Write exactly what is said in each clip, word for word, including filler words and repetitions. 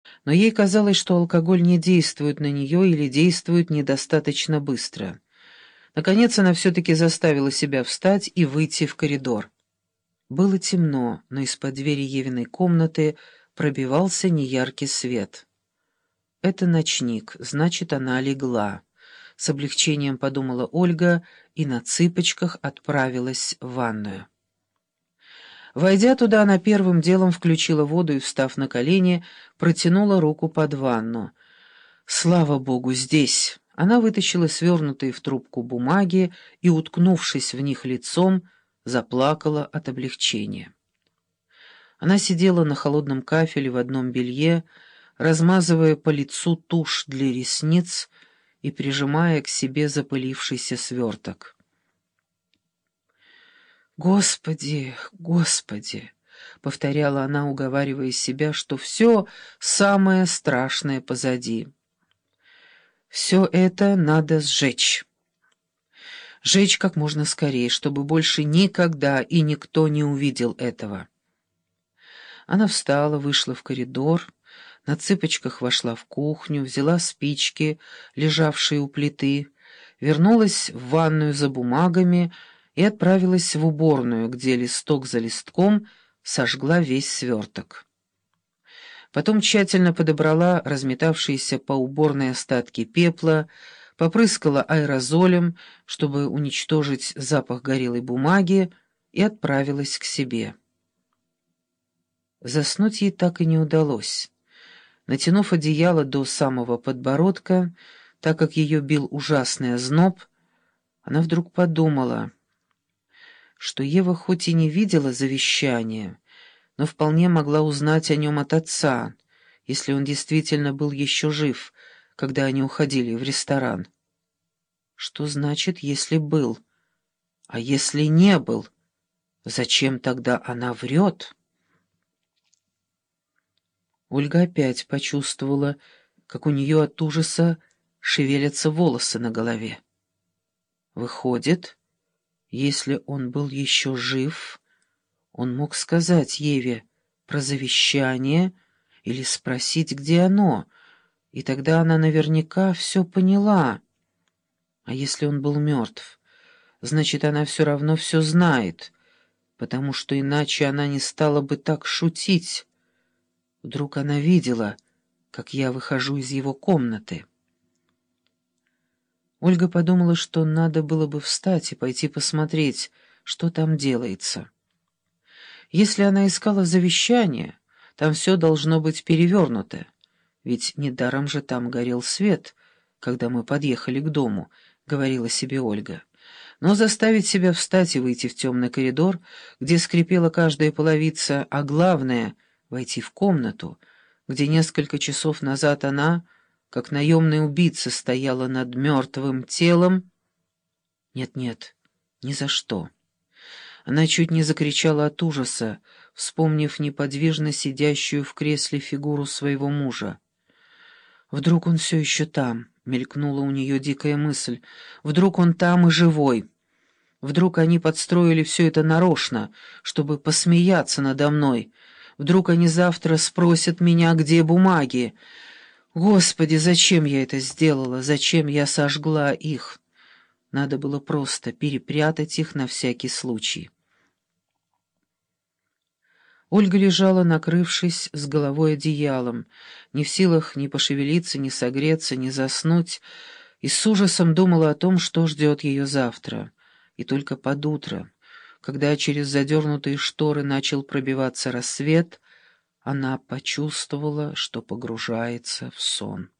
Но ей казалось, что алкоголь не действует на нее или действует недостаточно быстро. Наконец она все-таки заставила себя встать и выйти в коридор. Было темно, но из-под двери Евиной комнаты пробивался неяркий свет. «Это ночник, значит, она легла», — с облегчением подумала Ольга и на цыпочках отправилась в ванную. Войдя туда, она первым делом включила воду и, встав на колени, протянула руку под ванну. «Слава Богу, здесь!» Она вытащила свернутые в трубку бумаги и, уткнувшись в них лицом, заплакала от облегчения. Она сидела на холодном кафеле в одном белье, размазывая по лицу тушь для ресниц и прижимая к себе запылившийся сверток. «Господи, Господи!» — повторяла она, уговаривая себя, что все самое страшное позади. «Все это надо сжечь. Сжечь как можно скорее, чтобы больше никогда и никто не увидел этого». Она встала, вышла в коридор, на цыпочках вошла в кухню, взяла спички, лежавшие у плиты, вернулась в ванную за бумагами и отправилась в уборную, где листок за листком сожгла весь сверток. Потом тщательно подобрала разметавшиеся по уборной остатки пепла, попрыскала аэрозолем, чтобы уничтожить запах горелой бумаги, и отправилась к себе. Заснуть ей так и не удалось. Натянув одеяло до самого подбородка, так как ее бил ужасный озноб, она вдруг подумала, что Ева хоть и не видела завещания, но вполне могла узнать о нем от отца, если он действительно был еще жив, когда они уходили в ресторан. Что значит, если был? А если не был? Зачем тогда она врет? Ольга опять почувствовала, как у нее от ужаса шевелятся волосы на голове. Выходит, если он был еще жив, он мог сказать Еве про завещание или спросить, где оно, и тогда она наверняка все поняла. А если он был мертв, значит, она все равно все знает, потому что иначе она не стала бы так шутить. Вдруг она видела, как я выхожу из его комнаты. Ольга подумала, что надо было бы встать и пойти посмотреть, что там делается. Если она искала завещание, там все должно быть перевернуто, ведь недаром же там горел свет, когда мы подъехали к дому, — говорила себе Ольга. Но заставить себя встать и выйти в темный коридор, где скрипела каждая половица, а главное — войти в комнату, где несколько часов назад она, как наемный убийца, стояла над мертвым телом. Нет-нет, ни за что. Она чуть не закричала от ужаса, вспомнив неподвижно сидящую в кресле фигуру своего мужа. Вдруг он все еще там, мелькнула у нее дикая мысль. Вдруг он там и живой. Вдруг они подстроили все это нарочно, чтобы посмеяться надо мной. Вдруг они завтра спросят меня, где бумаги. Господи, зачем я это сделала? Зачем я сожгла их? Надо было просто перепрятать их на всякий случай. Ольга лежала, накрывшись с головой одеялом, не в силах ни пошевелиться, ни согреться, ни заснуть, и с ужасом думала о том, что ждет ее завтра. И только под утро, когда через задернутые шторы начал пробиваться рассвет, она почувствовала, что погружается в сон.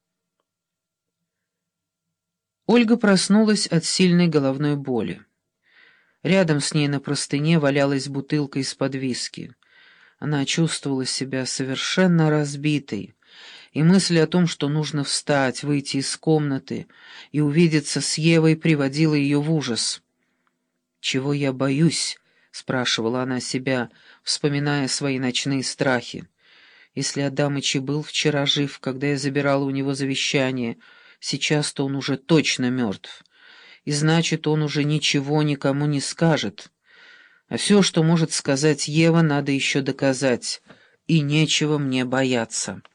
Ольга проснулась от сильной головной боли. Рядом с ней на простыне валялась бутылка из-под виски. Она чувствовала себя совершенно разбитой, и мысль о том, что нужно встать, выйти из комнаты и увидеться с Евой, приводила ее в ужас. «Чего я боюсь?» — спрашивала она себя, вспоминая свои ночные страхи. «Если Адамыч и был вчера жив, когда я забирала у него завещание, сейчас-то он уже точно мертв, и значит, он уже ничего никому не скажет. А все, что может сказать Ева, надо еще доказать, и нечего мне бояться».